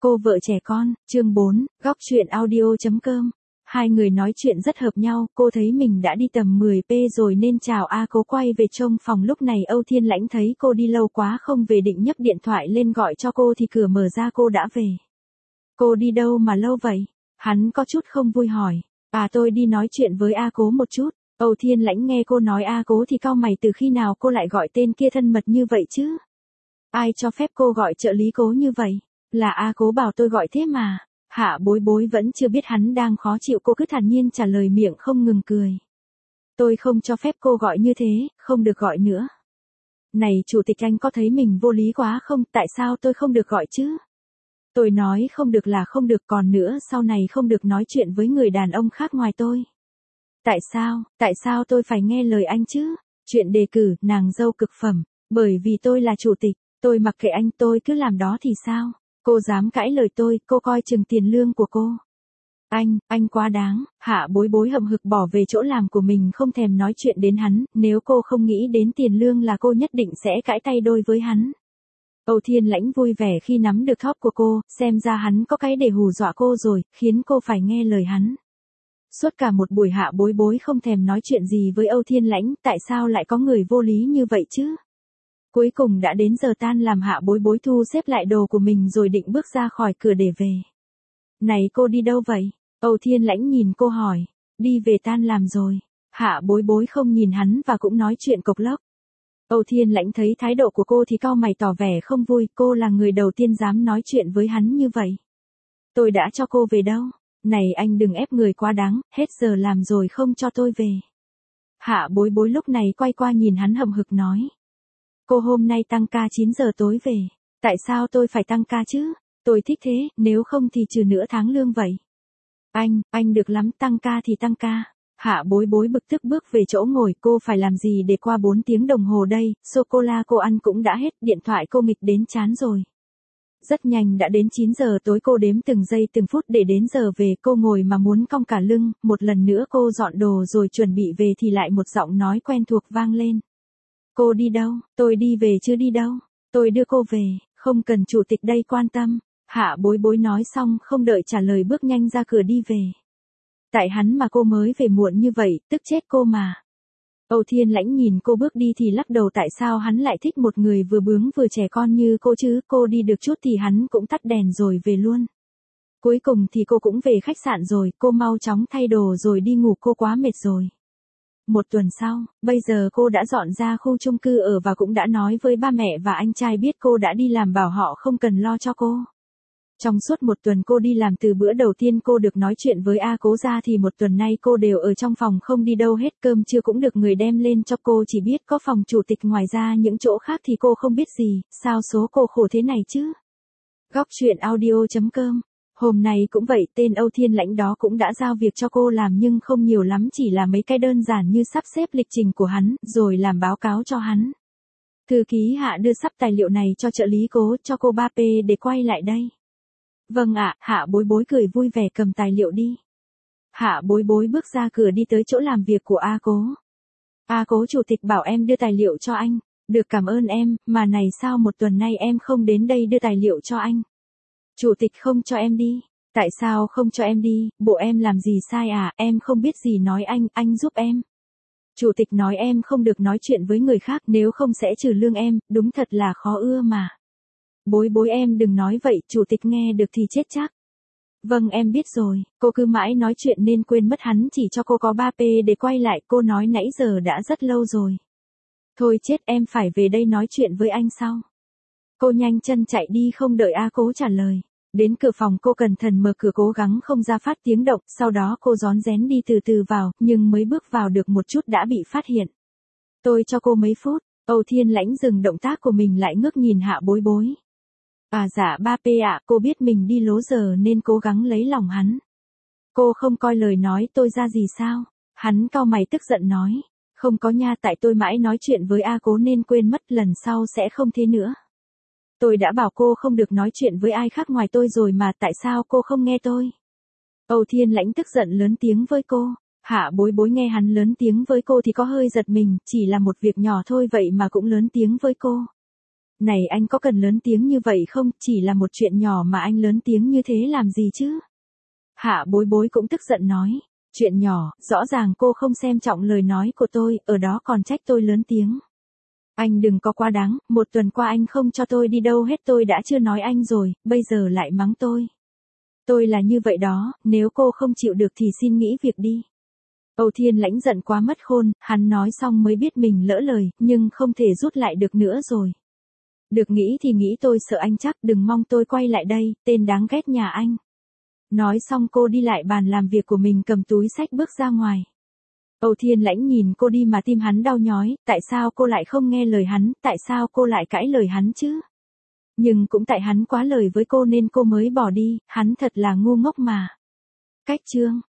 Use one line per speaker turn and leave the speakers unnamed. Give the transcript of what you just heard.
Cô vợ trẻ con, chương 4, góc chuyện audio.com. Hai người nói chuyện rất hợp nhau, cô thấy mình đã đi tầm 10p rồi nên chào A Cố quay về trong phòng. Lúc này Âu Thiên Lãnh thấy cô đi lâu quá không về định nhấc điện thoại lên gọi cho cô thì cửa mở ra cô đã về. Cô đi đâu mà lâu vậy? Hắn có chút không vui hỏi. Tôi đi nói chuyện với A Cố một chút. Âu Thiên Lãnh nghe cô nói A Cố thì cau mày, từ khi nào cô lại gọi tên kia thân mật như vậy chứ? Ai cho phép cô gọi trợ lý Cố như vậy? Là A Cố bảo tôi gọi thế mà. Hạ Bối Bối vẫn chưa biết hắn đang khó chịu, cô cứ thản nhiên trả lời, miệng không ngừng cười. Tôi không cho phép cô gọi như thế, không được gọi nữa. Này chủ tịch, anh có thấy mình vô lý quá không? Tại sao tôi không được gọi chứ? Tôi nói không được là không được, còn nữa sau này không được nói chuyện với người đàn ông khác ngoài tôi. Tại sao tôi phải nghe lời anh chứ? Chuyện đề cử nàng dâu cực phẩm, bởi vì tôi là chủ tịch, tôi mặc kệ anh, tôi cứ làm đó thì sao? Cô dám cãi lời tôi, cô coi chừng tiền lương của cô. Anh quá đáng. Hạ Bối Bối hậm hực bỏ về chỗ làm của mình, không thèm nói chuyện đến hắn. Nếu cô không nghĩ đến tiền lương là cô nhất định sẽ cãi tay đôi với hắn. Âu Thiên Lãnh vui vẻ khi nắm được thóp của cô, xem ra hắn có cái để hù dọa cô rồi, khiến cô phải nghe lời hắn. Suốt cả một buổi Hạ Bối Bối không thèm nói chuyện gì với Âu Thiên Lãnh, tại sao lại có người vô lý như vậy chứ? Cuối cùng đã đến giờ tan làm, Hạ Bối Bối thu xếp lại đồ của mình rồi định bước ra khỏi cửa để về. Này cô đi đâu vậy? Âu Thiên Lãnh nhìn cô hỏi. Đi về tan làm rồi. Hạ Bối Bối không nhìn hắn và cũng nói chuyện cộc lốc. Âu Thiên Lãnh thấy thái độ của cô thì cau mày tỏ vẻ không vui, cô là người đầu tiên dám nói chuyện với hắn như vậy. Tôi đã cho cô về đâu? Này anh đừng ép người quá đáng, hết giờ làm rồi không cho tôi về. Hạ Bối Bối lúc này quay qua nhìn hắn hậm hực nói. Cô hôm nay tăng ca 9 giờ tối về. Tại sao tôi phải tăng ca chứ? Tôi thích thế, nếu không thì trừ nửa tháng lương vậy. Anh được lắm, tăng ca thì tăng ca. Hạ Bối Bối bực tức bước về chỗ ngồi, cô phải làm gì để qua 4 tiếng đồng hồ đây, sô-cô-la cô ăn cũng đã hết, điện thoại cô nghịch đến chán rồi. Rất nhanh đã đến 9 giờ tối, cô đếm từng giây từng phút để đến giờ về, cô ngồi mà muốn cong cả lưng. Một lần nữa cô dọn đồ rồi chuẩn bị về thì lại một giọng nói quen thuộc vang lên. Cô đi đâu? Tôi đi về chứ đi đâu? Tôi đưa cô về, không cần chủ tịch đây quan tâm. Hạ Bối Bối nói xong không đợi trả lời bước nhanh ra cửa đi về. Tại hắn mà cô mới về muộn như vậy, tức chết cô mà. Âu Thiên Lãnh nhìn cô bước đi thì lắc đầu, tại sao hắn lại thích một người vừa bướng vừa trẻ con như cô chứ? Cô đi được chút thì hắn cũng tắt đèn rồi về luôn. Cuối cùng thì cô cũng về khách sạn rồi, cô mau chóng thay đồ rồi đi ngủ, cô quá mệt rồi. Một tuần sau, bây giờ cô đã dọn ra khu chung cư ở và cũng đã nói với ba mẹ và anh trai biết cô đã đi làm, bảo họ không cần lo cho cô. Trong suốt một tuần cô đi làm, từ bữa đầu tiên cô được nói chuyện với A Cố ra thì một tuần nay cô đều ở trong phòng không đi đâu hết, cơm trưa cũng được người đem lên cho cô, chỉ biết có phòng chủ tịch, ngoài ra những chỗ khác thì cô không biết gì, sao số cô khổ thế này chứ? Góc chuyện audio.com. Hôm nay cũng vậy, tên Âu Thiên Lãnh đó cũng đã giao việc cho cô làm nhưng không nhiều lắm, chỉ là mấy cái đơn giản như sắp xếp lịch trình của hắn, rồi làm báo cáo cho hắn. Thư ký Hạ đưa sắp tài liệu này cho trợ lý Cố, cho cô 3p để quay lại đây. Vâng ạ, Hạ Bối Bối cười vui vẻ cầm tài liệu đi. Hạ Bối Bối bước ra cửa đi tới chỗ làm việc của A Cố. A Cố, chủ tịch bảo em đưa tài liệu cho anh. Được, cảm ơn em, mà này sao một tuần nay em không đến đây đưa tài liệu cho anh? Chủ tịch không cho em đi. Tại sao không cho em đi, bộ em làm gì sai à? Em không biết gì, nói anh giúp em. Chủ tịch nói em không được nói chuyện với người khác, nếu không sẽ trừ lương em, đúng thật là khó ưa mà. Bối Bối em đừng nói vậy, chủ tịch nghe được thì chết chắc. Vâng em biết rồi, cô cứ mãi nói chuyện nên quên mất hắn chỉ cho cô có 3p để quay lại, cô nói nãy giờ đã rất lâu rồi. Thôi chết, em phải về đây nói chuyện với anh sau. Cô nhanh chân chạy đi không đợi A Cố trả lời. Đến cửa phòng cô cẩn thận mở cửa, cố gắng không ra phát tiếng động, sau đó cô rón rén đi từ từ vào, nhưng mới bước vào được một chút đã bị phát hiện. Tôi cho cô mấy phút. Âu Thiên Lãnh dừng động tác của mình lại ngước nhìn Hạ Bối Bối. Dạ 3p ạ, cô biết mình đi lố giờ nên cố gắng lấy lòng hắn. Cô không coi lời nói tôi ra gì sao? Hắn cau mày tức giận nói. Không có nha, tại tôi mãi nói chuyện với A Cố nên quên mất, lần sau sẽ không thế nữa. Tôi đã bảo cô không được nói chuyện với ai khác ngoài tôi rồi mà, tại sao cô không nghe tôi? Âu Thiên Lãnh tức giận lớn tiếng với cô. Hạ Bối Bối nghe hắn lớn tiếng với cô thì có hơi giật mình, chỉ là một việc nhỏ thôi vậy mà cũng lớn tiếng với cô. Này anh có cần lớn tiếng như vậy không, chỉ là một chuyện nhỏ mà anh lớn tiếng như thế làm gì chứ? Hạ Bối Bối cũng tức giận nói, chuyện nhỏ, rõ ràng cô không xem trọng lời nói của tôi, ở đó còn trách tôi lớn tiếng. Anh đừng có quá đáng, một tuần qua anh không cho tôi đi đâu hết, tôi đã chưa nói anh rồi, bây giờ lại mắng tôi. Tôi là như vậy đó, nếu cô không chịu được thì xin nghỉ việc đi. Âu Thiên Lãnh giận quá mất khôn, hắn nói xong mới biết mình lỡ lời, nhưng không thể rút lại được nữa rồi. Được nghĩ thì nghĩ, tôi sợ anh chắc, đừng mong tôi quay lại đây, tên đáng ghét nhà anh. Nói xong cô đi lại bàn làm việc của mình, cầm túi xách bước ra ngoài. Âu Thiên Lãnh nhìn cô đi mà tim hắn đau nhói, tại sao cô lại không nghe lời hắn, tại sao cô lại cãi lời hắn chứ? Nhưng cũng tại hắn quá lời với cô nên cô mới bỏ đi, hắn thật là ngu ngốc mà. Cách chương